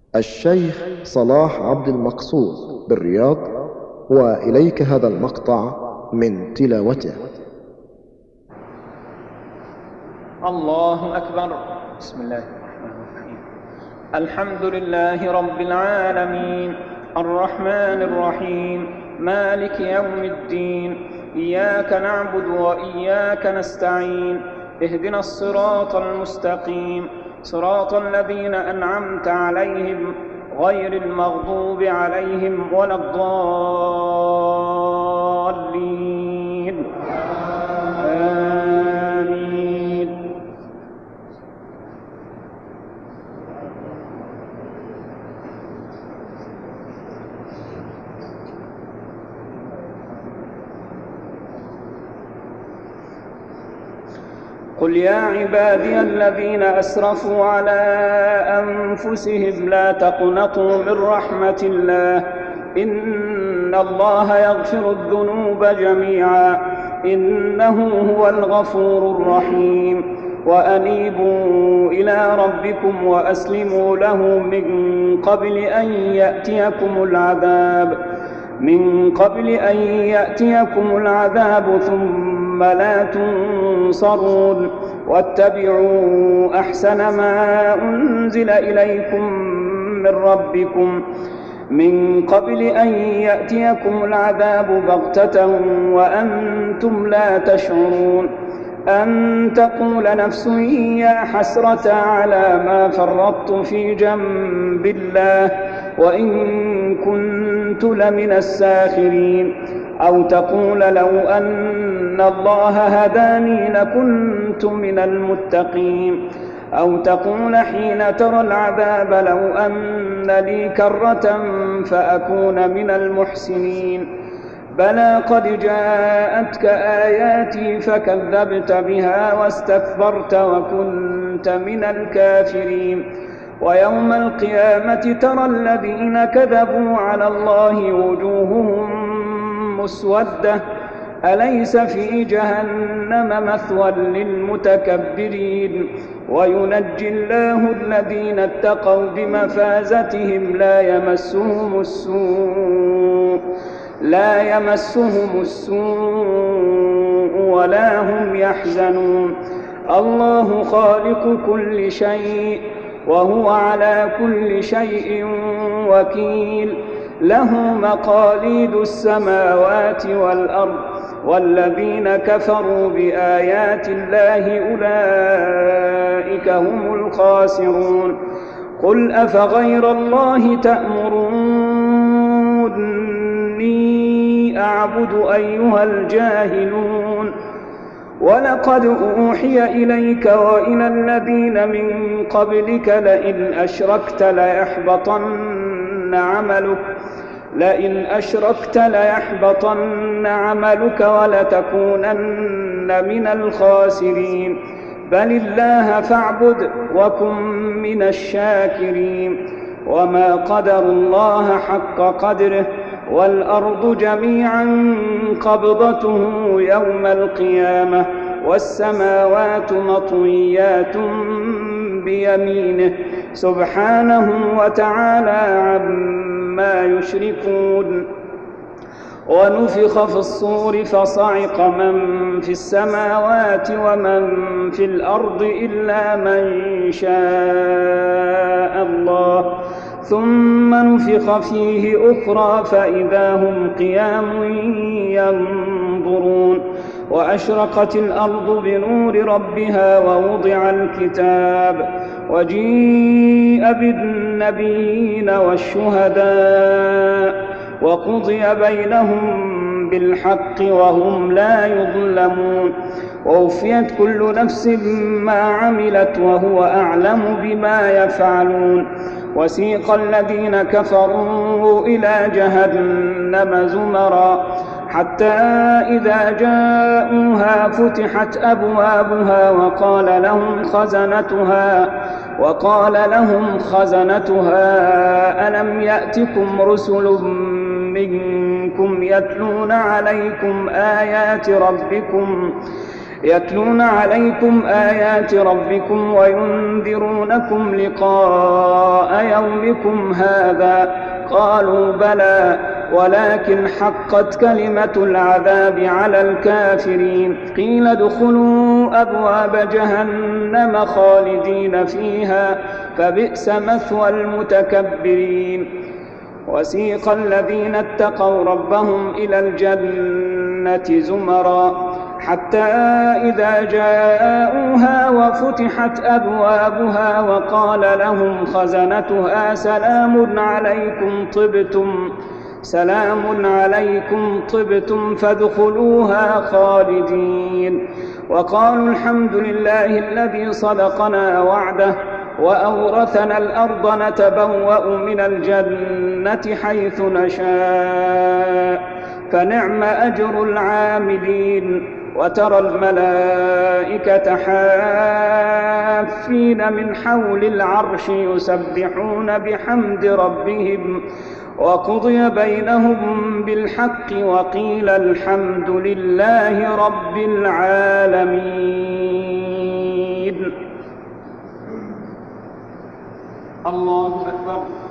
الشيخ صلاح عبد المقصود بالرياض، وإليك هذا المقطع من تلاوته. الله أكبر. بسم الله الرحمن الرحيم. الحمد لله رب العالمين، الرحمن الرحيم، مالك يوم الدين، إياك نعبد وإياك نستعين، اهدنا الصراط المستقيم، صراط الذين أنعمت عليهم غير المغضوب عليهم ولا الضالين. آمين. قل يا عبادي الذين أسرفوا على أنفسهم لا تقنطوا من رحمة الله، إن الله يغفر الذنوب جميعا، إنه هو الغفور الرحيم. وأنيبوا إلى ربكم وأسلموا له من قبل أن يأتيكم العذاب ثم لا تنصرون. واتبعوا أحسن ما أنزل إليكم من ربكم من قبل أن يأتيكم العذاب بغتة وأنتم لا تشعرون، أن تقول نفس يا حسرة على ما فرطت في جنب الله وإن كنت لمن الساخرين، أو تقول لو أن الله هداني لكنت من المتقين، أو تقول حين ترى العذاب لو أن لي كرة فأكون من المحسنين. بلى قد جاءتك آياتي فكذبت بها واستكبرت وكنت من الكافرين. ويوم القيامة ترى الذين كذبوا على الله وجوههم مسودة، أليس في جهنم مثوى للمتكبرين. وينجي الله الذين اتقوا بمفازتهم لا يمسهم السوء ولا هم يحزنون. الله خالق كل شيء وهو على كل شيء وكيل، له مقاليد السماوات والأرض، والذين كفروا بآيات الله أولئك هم الخاسرون. قل أفغير الله تأمروني أعبد أيها الجاهلون؟ ولقد أوحي إليك وإلى الذين من قبلك لئن أشركت ليحبطن عملك ولتكونن من الخاسرين. بل الله فاعبد وكن من الشاكرين. وما قدروا الله حق قدره، والأرض جميعا قبضته يوم القيامة والسماوات مطويات بيمينه سبحانه وتعالى عما يشركون. ونفخ في الصور فصعق من في السماوات ومن في الأرض إلا من شاء الله، ثم نفخ فيه أخرى فإذا هم قيام ينظرون. وأشرقت الأرض بنور ربها ووضع الكتاب وجيء بالنبيين والشهداء وقضي بينهم بالحق وهم لا يظلمون. ووفيت كل نفس ما عملت وهو أعلم بما يفعلون. وسيق الذين كفروا إلى جهنم زمرا حتى إذا جاءوها فتحت أبوابها وقال لهم خزنتها ألم يأتكم رسل منكم يتلون عليكم آيات ربكم يتلون عليكم آيات ربكم وينذرونكم لقاء يومكم هذا. قالوا بلى ولكن حقت كلمة العذاب على الكافرين. قيل ادخلوا أبواب جهنم خالدين فيها فبئس مثوى المتكبرين. وسيق الذين اتقوا ربهم إلى الجنة زمرا حتى إذا جاءوها وفتحت أبوابها وقال لهم خزنتها سلام عليكم طبتم فادخلوها خالدين. وقالوا الحمد لله الذي صدقنا وعده وأورثنا الأرض نتبوأ من الجنة حيث نشاء فنعم أجر العاملين. وترى الملائكة حافين من حول العرش يسبحون بحمد ربهم وقضي بينهم بالحق وقيل الحمد لله رب العالمين. الله أكبر.